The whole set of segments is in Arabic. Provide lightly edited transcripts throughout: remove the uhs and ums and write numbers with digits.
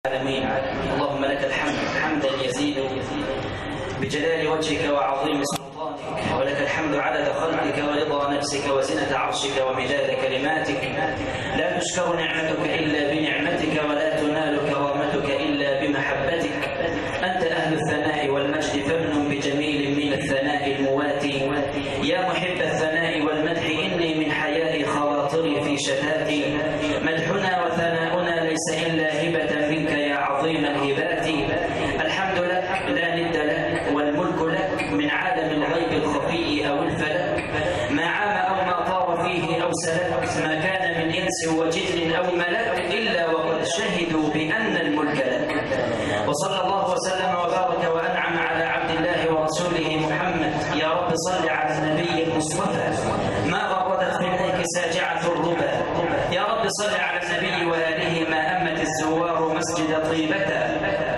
العالمين. اللهم لك الحمد حمدا يزيد بجلال وجهك وعظيم سلطانك، ولك الحمد عدد خلقك ورضا نفسك وزنة عرشك ومداد كلماتك. لا تشكر نعمتك إلا بنعمتك، ولا تنال كرامتك إلا بمحبتك. أنت أهل الثناء والمجد، فمن بجميل من الثناء المواتي. يا محب الثناء والمدح، إني من حياء خواطري في شتاتي. مدحنا وثناؤنا ليس إلا هبة منك يا عظيم الهبات. الحمد لك لا ند لك، والملك لك من عالم الغيب الخفي أو الفلك. ما عام أو ما طار فيه أو سلك، ما كان من إنس وجن أو ملك، إلا وقد شهدوا بأن الملك لك. وصلى الله وسلم وبارك وأنعم على عبد الله ورسوله محمد. يا رب صل على النبي المصطفى، ما غردت في النيك ساجعة الربا. يا رب صل على النبي وآله، ما أمت الزوار مسجد طيبة.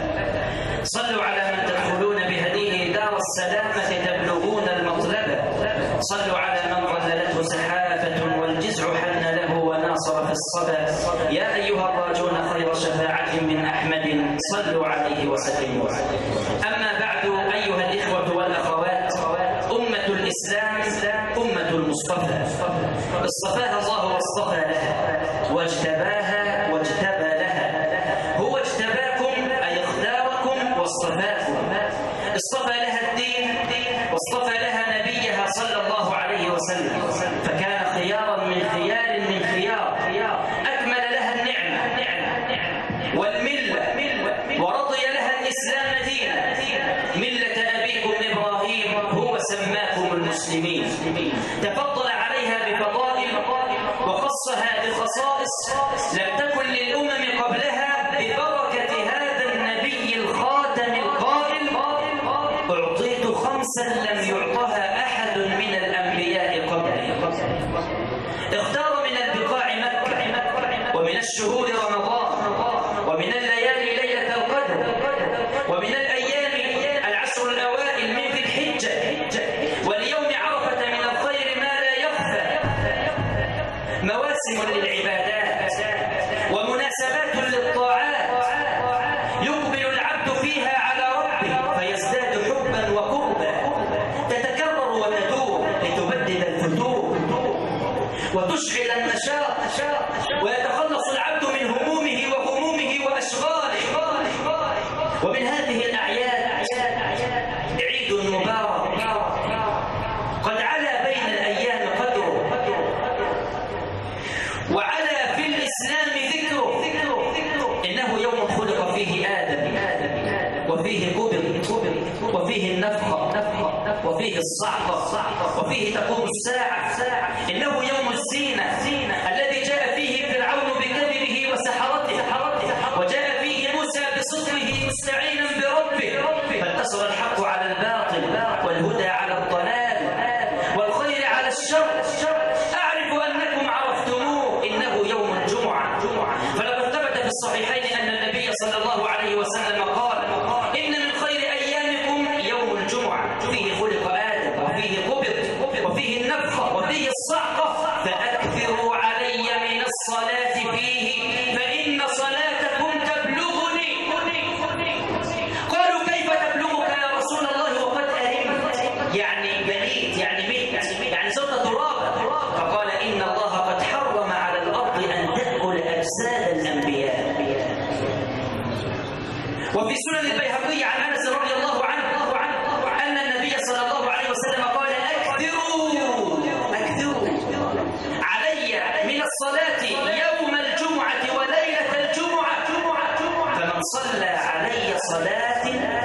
صلوا على من تدخلون بهديه دار السلامة تبلغون المطلبة. صلوا على من ظللته سحافة والجزع حن له وناصر في الصبا. يا أيها الراجون خير شفاعة من أحمد، صلوا عليه وسلموا. أما بعد، أيها الإخوة والأخوات، أمة الإسلام أمة المصطفى. اصطفاها الله واصطفى لها، واجتباها واجتبى لها. هو اجتباكم أي اختاركم واصطفاكم. اصطفى لها الدين، واصطفى لها نبيها صلى الله عليه وسلم، فكان خيارا من خيار من خيار. أكمل لها النعمة والملة، ورضي لها الإسلام دينا. ملة أبيكم إبراهيم هو سماكم المسلمين. تفضل عليها بفضائل وخصها بخصائص لم تكن للأمم قبلها، ببركة هذا النبي الخاتم القائل: أعطيت خمسا لم يعطها أحد من الأنبياء قبلي. اختار من البقاع مكة، ومن الشهور رمضان، ومن الليالي ليلة القدر، ومن الأيام العشر الأوائل من ذي الحجة، واليوم عرفة من الخير ما لا يخفى. مواسم للعبادات ومناسبات للطاعات، يقبل العبد فيها على ربه فيزداد حبا وقربا. تتكرر وتدور لتبدد الفتور وتشعل النشاط، ويتخلص العبد من همومه وغمومه وأشغاله. ومن هذه الأعياد عيد مبارك قد علا بين الأيام قدره، وعلا في الإسلام ذكره. إنه يوم خلق فيه آدم، وفيه قبض، وفيه النفخة، وفيه الصعقة، وفيه تقوم الساعة. إنه يوم الزينة الذي جاء فيه فرعون بكذبه وسحرته، وجاء فيه موسى بصدقه مستعينا بربه، فانتصر الحق على الباطل، والهدى على الضلال، والخير على الشر. أعرف أنكم عرفتموه، إنه يوم الجمعة. فلقد ثبت في الصحيحين أن النبي صلى الله عليه وسلم قال: إن من خير أيامكم يوم الجمعة، فيه خلق آدم، وفيه قبض، وفيه النفخة، وفيه الصعقة، فأكثروا علي من الصلاة فيه، فإن صلاتكم تبلغني. قالوا: كيف تبلغك يا رسول الله وقد أرمت؟ يعني بليت، يعني ميت، يعني صرت ترابا. فقال: إن الله قد حرم على الأرض أن تأكل أجساد الأنبياء. وفي سنن البيهقي عن أنس رضي الله عنه أن النبي صلى الله عليه وسلم قال: أكثروا علي من الصلاة يوم الجمعة وليلة الجمعة، فمن صلى علي صلاة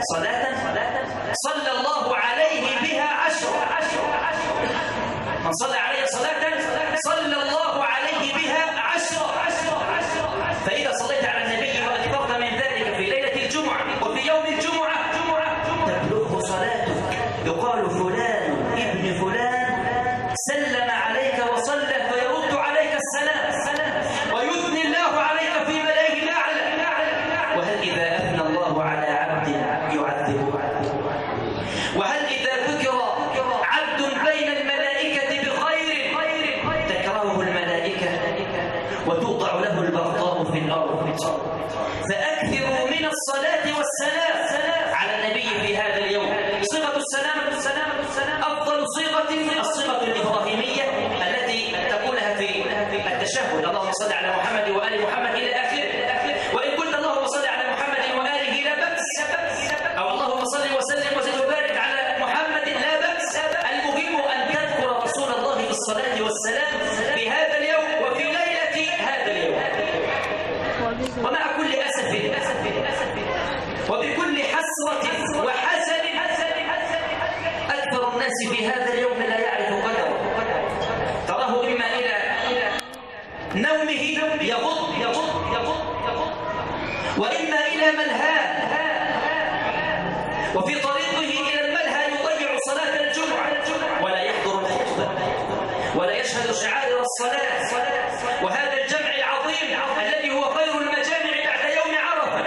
صلى الله عليه بها 10. من صلى علي صلاة صلى الله عليه بها 10. فإذا صليت على النبي وأكثرت من ذلك في ليلة الجمعة وفي يوم الجمعة، تبلغ صلاتك. يقال: فلان ابن فلان سلم عليك وصلى، فيرد عليك السلام، ويثني الله عليك في ملائه الأعلى. وهل إذا أثنى الله على عبد يعذبه؟ وهل إذا ذكر عبد بين الملائكة بخير تكرهه الملائكة وتوضع له البغضاء في الأرض؟ فأكثروا الصلاة والسلام على النبي في هذا اليوم. صيغة السلام أفضل صيغة الصيغة الإبراهيمية التي تقولها في التشهد، اللهم صل على محمد وآل محمد إلى آخره. وإن قلت اللهم صل على محمد وآله لا بأس، أو اللهم صل وسلم وزد وبارك على محمد لا بأس. المهم أن تذكر رسول الله بالصلاة والسلام في هذا اليوم وفي ليلة هذا اليوم. ومع كل أسف وبكل حسرة وحزن أكثر الناس في هذا اليوم لا يعرف قدره. تراه إما إلى نومه يغض وإما إلى ملهاه، وفي طريقه إلى الملهى يضيع صلاة الجمعة ولا يحضر الخطبة ولا يشهد شعائر الصلاة وهذا الجمع العظيم الذي هو خير المجامع بعد يوم عرفة.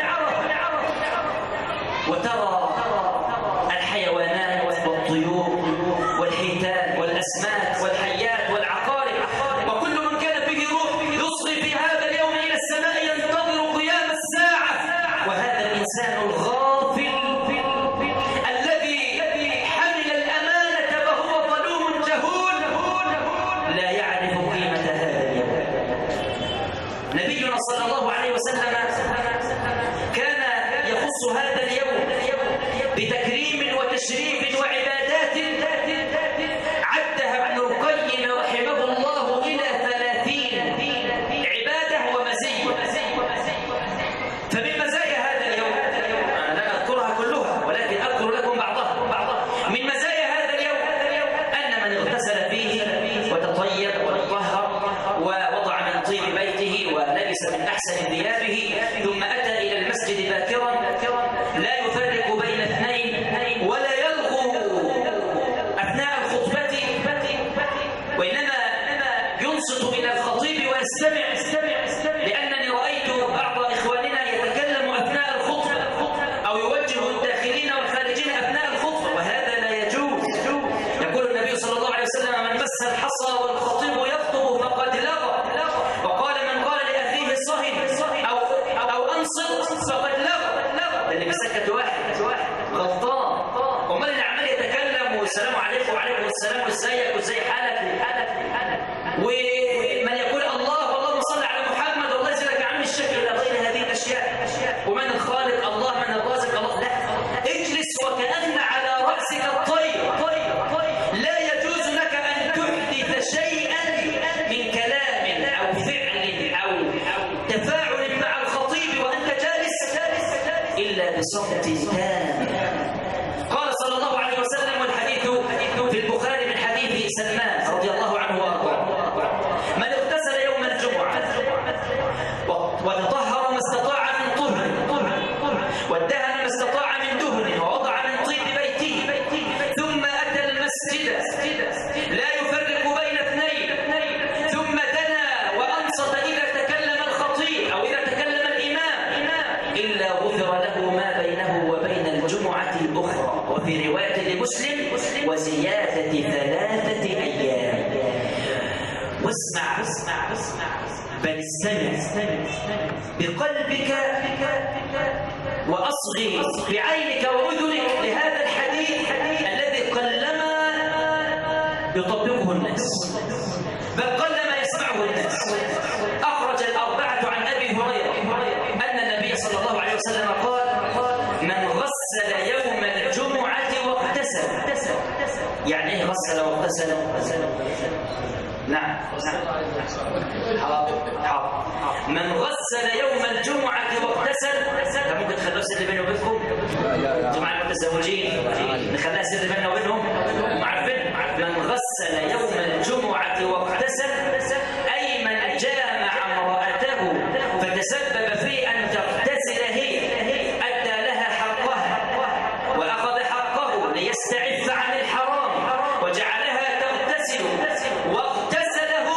وترى الحيوانات والطيور والحيتان والأسماك والحيات والعقارب وكل من كان به روح يصغي في هذا اليوم إلى السماء ينتظر قيام الساعة. وهذا الإنسان الغافل الذي حمل الأمانة وهو ظلوم جهول لا يعرف قيمة هذا اليوم. نبينا صلى الله عليه وسلم كان يخص هذا اليوم بتكريم وتشريف وعبادات عدها ابن القيم رحمه الله إلى 30 عبادة ومزية. فمن مزايا هذا اليوم، أنا لا أذكرها كلها ولكن أذكر لكم بعضها. من مزايا هذا اليوم أن من اغتسل فيه وتطيب وتطهر ووضع من طيب بيته ولبس من أحسن ثيابه ثم أتى إلى المسجد باكرا لا يفرق بين اثنين ولا يلغو أثناء الخطبة، وإنما ينصت إلى الخطيب ويستمع. لأنني رأيت بعض إخواننا يتكلم أثناء الخطبة أو يوجه الداخلين والخارجين أثناء الخطبة، وهذا لا يجوز. يقول النبي صلى الله عليه وسلم: من مس الحصى والخطيب يخطب فقد لغى. وقال: من قال لأخيه صهد أو أنصت فقد لغى. اللي بيسكت واحد غلطان. امال اللي عمال يتكلم والسلام عليكم وعليكم السلام وازيك وازي حالك ومن يقول الله اللهم صل على محمد والله يجزاك يا عم الشيخ الى غير هذه الاشياء. ومن الخالق الله، من الرازق الله. لا، اجلس وكأن على رأسك الطير. لا يجوز لك ان تحدث شيئا من كلام او فعل او تفاعل مع الخطيب وانت جالس الا بصمت تام. قال صلى الله عليه وسلم، والحديث في البخاري من حديث سلمان رضي الله عنه وارضاه: من اغتسل يوم الجمعة وتطهر ما استطاع من طهر وادهن ما استطاع من دهن ووضع من طيب بيته ثم أتى المسجد لا يفرق بين اثنين ثم دنا وأنصت إذا تكلم الخطيب أو إذا تكلم الإمام إلا غفر له ما بينه وبين الجمعة الأخرى. وفي رواية لمسلم: وزيادة 3 أيام. واسمع بل استمع بقلبك وأصغي بعينك وأذنك لهذا الحديث الذي قلما يطبقه الناس، بل قلما يسمعه الناس. أخرج الأربعة عن أبي هريرة أن النبي صلى الله عليه وسلم قال: من غسل يوم الجمعة واغتسل. يعني ايه غسل واغتسل؟ نعم. حاضر. من غسل يوم الجمعة واغتسل. ده ممكن تخلوه سر بيني وبينكم؟ جماعة المتزوجين نخليها سر بيننا وبينهم. عارفين؟ من غسل يوم الجمعة واغتسل أي من جامع امرأته فتسبب في أن تغتسل هي، أدى لها حقها وأخذ حقه ليستعف عن الحرام وجعلها تغتسل واغتسله.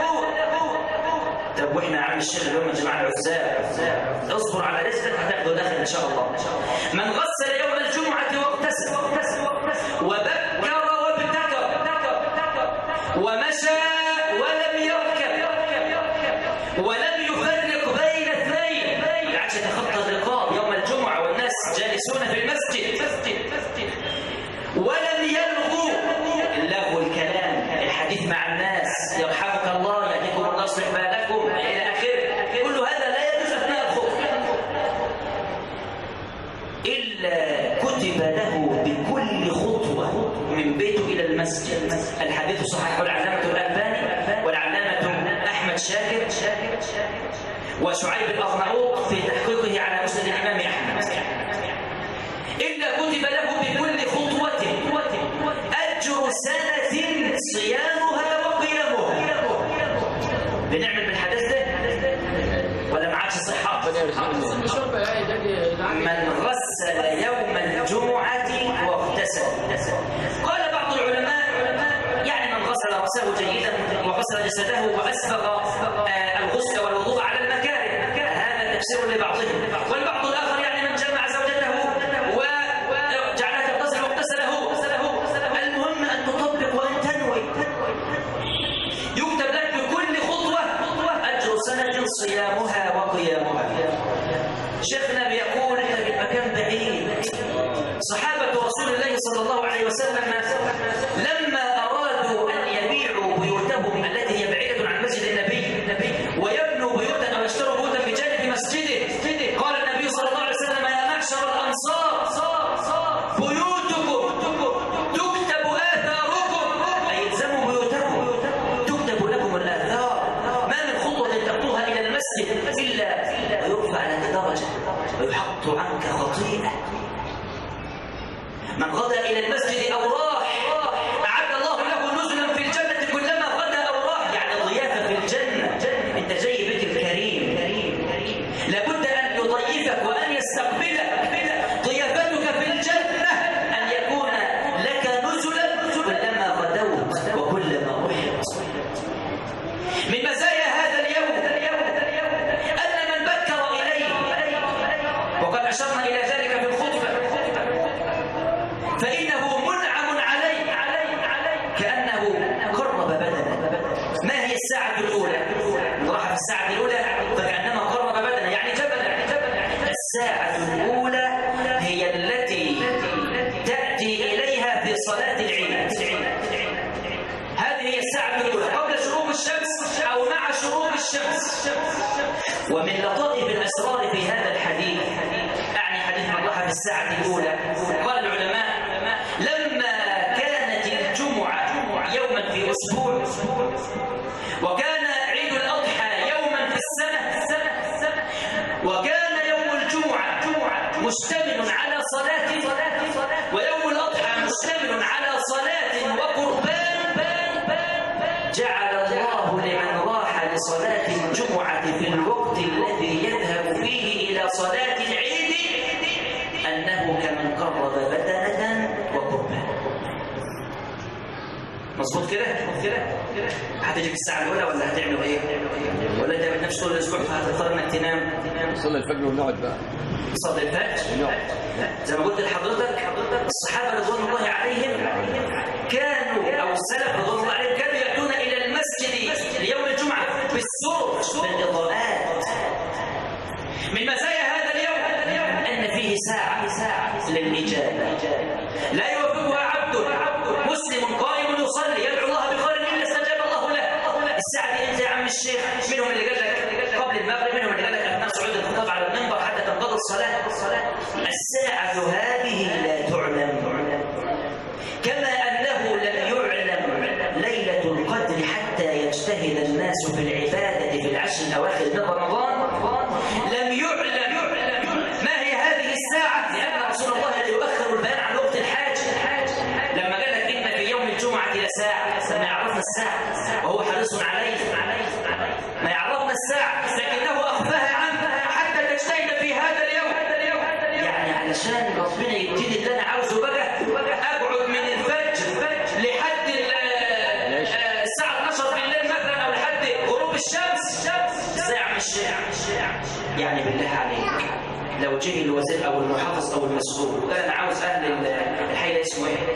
طب واحنا يا عم الشيخ اليوم الجماعة العزاب اصبر على رزقك هتاخده داخل ان شاء الله. من غسل يوم الجمعة واغتسل وبكر وابتكر ومشى ولم يركب ولم يفرق بين اثنين، لا عادش يتخطى الرقاب يوم الجمعة جالسون في المسجد ولم يلغوا اللغو الكلام الحديث مع الناس يرحمك الله يهديكم الله يصلح بالكم إلى آخره، كل هذا لا يجوز أثناء الخطبة إلا كتب له بكل خطوة من بيته إلى المسجد. الحديث صححه العلامة الألباني والعلامة أحمد شاكر وشعيب الأرناؤوط في تحقيقه على مسند الإمام أحمد. إلا كتب له بكل خطوة أجر سنة صيامها وقيامها. بنعمل بالحدث ده ولا معاكش صحة؟ من غسل يوم الجمعة واغتسل. قال بعض العلماء يعني من غسل رأسه جيدا وغسل جسده وأسبغ الغسل والوضوء على المكاره، هذا تفسير لبعضهم. والبعض الآخر يعني من جمع زوجته وجعلها تغتسل واغتسله. المهم أن تطبق وأن تنوي. يكتب لك بكل خطوة أجر سنة صيامها وقيامها. شيخنا بيقول المكان بعيد. صحابة رسول الله صلى الله عليه وسلم لما أرادوا أن يبيعوا بيوتهم التي هي بعيدة عن مسجد النبي ويبنوا بيوتا أو يشتروا بيوتا بجانب مسجده، قال النبي صلى الله عليه وسلم يا معشر الأنصار بيوتكم تكتب آثاركم، أي الزموا بيوتكم تكتب لكم الآثار. ما من خطوة تأتوها إلى المسجد إلا ويرفع لك درجة ويحط عنك خطيئة. من غدا إلى المسجد أو راح أعد الله له نزلا في الجنة كلما غدا أو راح، يعني ضيافة في الجنة. أنت جاي بيت الكريم لابد أن يضيفك وأن يستقبلك. ضيافتك في الجنة أن يكون لك نزلا كلما غدوت وكلما رحت. من مزايا هذا اليوم أن من بكر إليه، وقد أشرنا إلى ذلك في الخطبة، فإنه منعم عليه كأنه قرب بدنه. ما هي الساعة الأولى؟ راح في الساعة الأولى فكأنما قرب بدنه يعني جبلا. الساعة الأولى هي التي تأتي إليها في صلاة العيد. هذه هي الساعة الأولى قبل شروق الشمس أو مع شروق الشمس. ومن لطائف الأسرار في هذا الحديث، أعني حديث من راح في الساعة الأولى، قال العلماء لما كانت الجمعة يوما في أسبوع وكان عيد الأضحى يوما في السنة وكان يوم الجمعة مشتمل على صلاة ويوم الأضحى مشتمل على صلاة وقربان، جعل الله لمن راح لصلاة الجمعة في الوقت الذي يذهب فيه إلى صلاة العيد أنه كمن قرب بدنة وقربان. مظبوط كده؟ هتجي في الساعة الأولى ولا هتعملوا إيه؟ ولا أنت بتنامش طول الأسبوع فهتضطر إنك تنام؟ نصلي الفجر ونقعد بقى. نصلي الفجر؟ زي ما قلت لحضرتك الصحابة رضوان الله عليهم كانوا أو السلف رضوان الله عليهم كانوا يأتون إلى المسجد ليوم الجمعة بالسرج بالإضاءات. من مزايا هذا اليوم أن فيه ساعة للإجابة لا يوافقها عبد مسلم قائم يصلي يدعو الله بخير إلا استجاب الله له. الساعة دي أنت يا عم الشيخ منهم اللي قال لك قبل المغرب، منهم اللي قال لك أثناء صعود الخطاب على المنبر حتى تنقضي الصلاة. الساعة هذه لا تعلم، كما أنه لم يعلم ليلة القدر حتى يجتهد الناس في العبادة في العشر الأواخر من رمضان. لم يعلم ما هي هذه الساعة، لأن رسول الله لا يؤخر البيان عن وقت الحاج. لما قال لك إن في يوم الجمعة لساعة، ما يعرفنا الساعة وهو حريص عليه، ما يعرفنا الساعة لكنه أخفاها عنه حتى تجتهد في هذا اليوم. يعني علشان ربنا يديني اللي أنا عاوزه بقى أقعد من الفجر لحد الساعة 12 بالليل مثلا أو لحد غروب الشمس. ساعة مش يعني بالله عليك لو جه الوزير أو المحافظ أو المسؤول وقال أنا عاوز أهل الحي ده اسمه إيه؟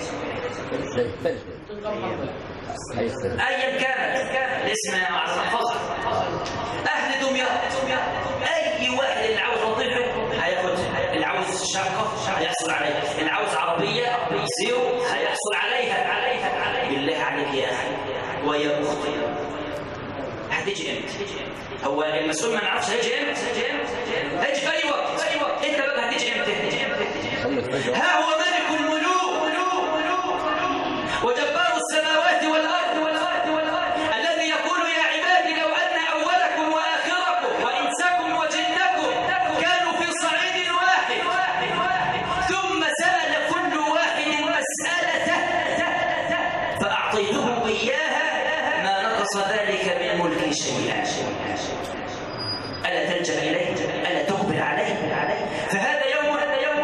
أيا كانت الاسم على الحفظ، أهل دمياط، أي واحد اللي عاوز وظيفة هياخدها، اللي عاوز شقة هيحصل عليها، اللي عاوز عربية زيرو هيحصل عليها. بالله عليك يا أخي ويا أختي، هتيجي امتى؟ هو المسؤول ما نعرفش هيجي امتى؟ هيجي في أي وقت. أنت بقى هتيجي امتى؟ ها هو ملك الملوك وجبار السماوات والأرض الذي يقول يا عبادي لو أن أولكم وآخركم وإنسكم وجنكم كانوا في صعيد واحد ثم سأل كل واحد مسألته فأعطيته إياها ما نقص ذلك من ملكي شيئا. ألا تلجأ إليه؟ ألا تقبل عليه؟ فهذا يوم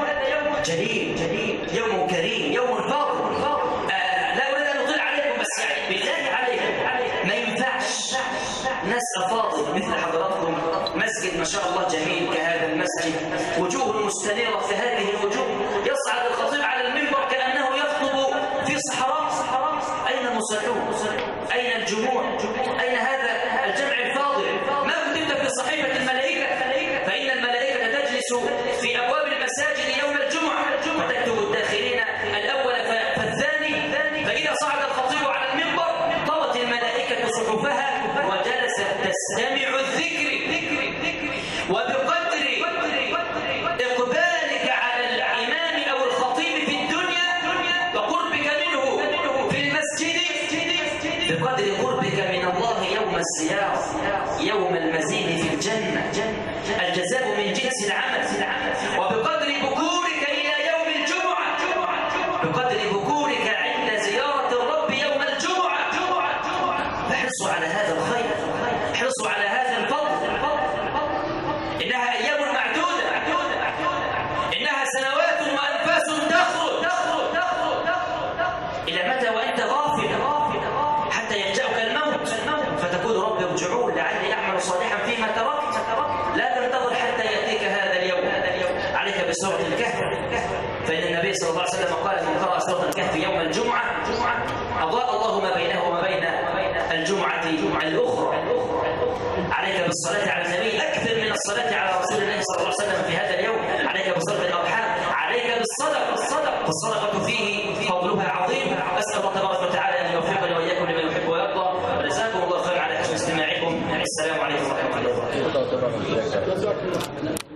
جليل، يوم كريم، يوم فاضل. لا أريد أن أطيل عليكم، بس يعني بالله عليكم ما ينفعش ناس أفاضل مثل حضراتكم، مسجد ما شاء الله جميل كهذا المسجد، وجوه مستنيرة كهذه الوجوه، يصعد الخطيب على المنبر كأنه يخطب في صحراء. أين المصلون؟ أين الجموع؟ أين هذا الجمع الفاضل؟ ما كتبت في صحيفة الملائكة؟ فإن الملائكة تجلس في أبواب المساجد يوم الجمعة وتكتب الداخلين الأول فالثاني. فإذا صعد الخطيب على المنبر طوت الملائكة صحفها وجلست تستمع الذكر. وبقدر إقبالك على الإمام أو الخطيب في الدنيا وقربك منه في المسجد بقدر قربك من الله يوم الزيارة، يوم المزيد في الجنة، الجزاء من جنس العمل. وبقدر بكورك إلى يوم الجمعة، بقدر بكورك عند زيارة الرب يوم الجمعة. احرصوا على هذا الخير، احرصوا على هذا الفضل. إنها أيام معدودة، إنها سنوات وأنفاس تخرج. إلى متى وأنت غافل حتى يفجأك الموت فتقول رب ارجعون لعلي أعمل صالحا فيما تركت. لا تنتظر حتى يأتيك هذا اليوم. عليك بسورة الكهف، فإن النبي صلى الله عليه وسلم قال من قرأ سورة الكهف يوم الجمعة أضاء الله ما بينه وما بين الجمعة الأخرى. عليك بالصلاة على النبي أكثر من الصلاة على رسول الله صلى الله عليه وسلم في هذا اليوم. عليك بصلاة الأضحى، عليك بالصدقة، فالصدقة فيه فضلها عظيم. أسأل الله تبارك وتعالى أن يوفقني وإياكم لما يحب ويرضى. وجزاكم الله خير على حسن استماعكم. السلام عليكم ورحمة الله وبركاته.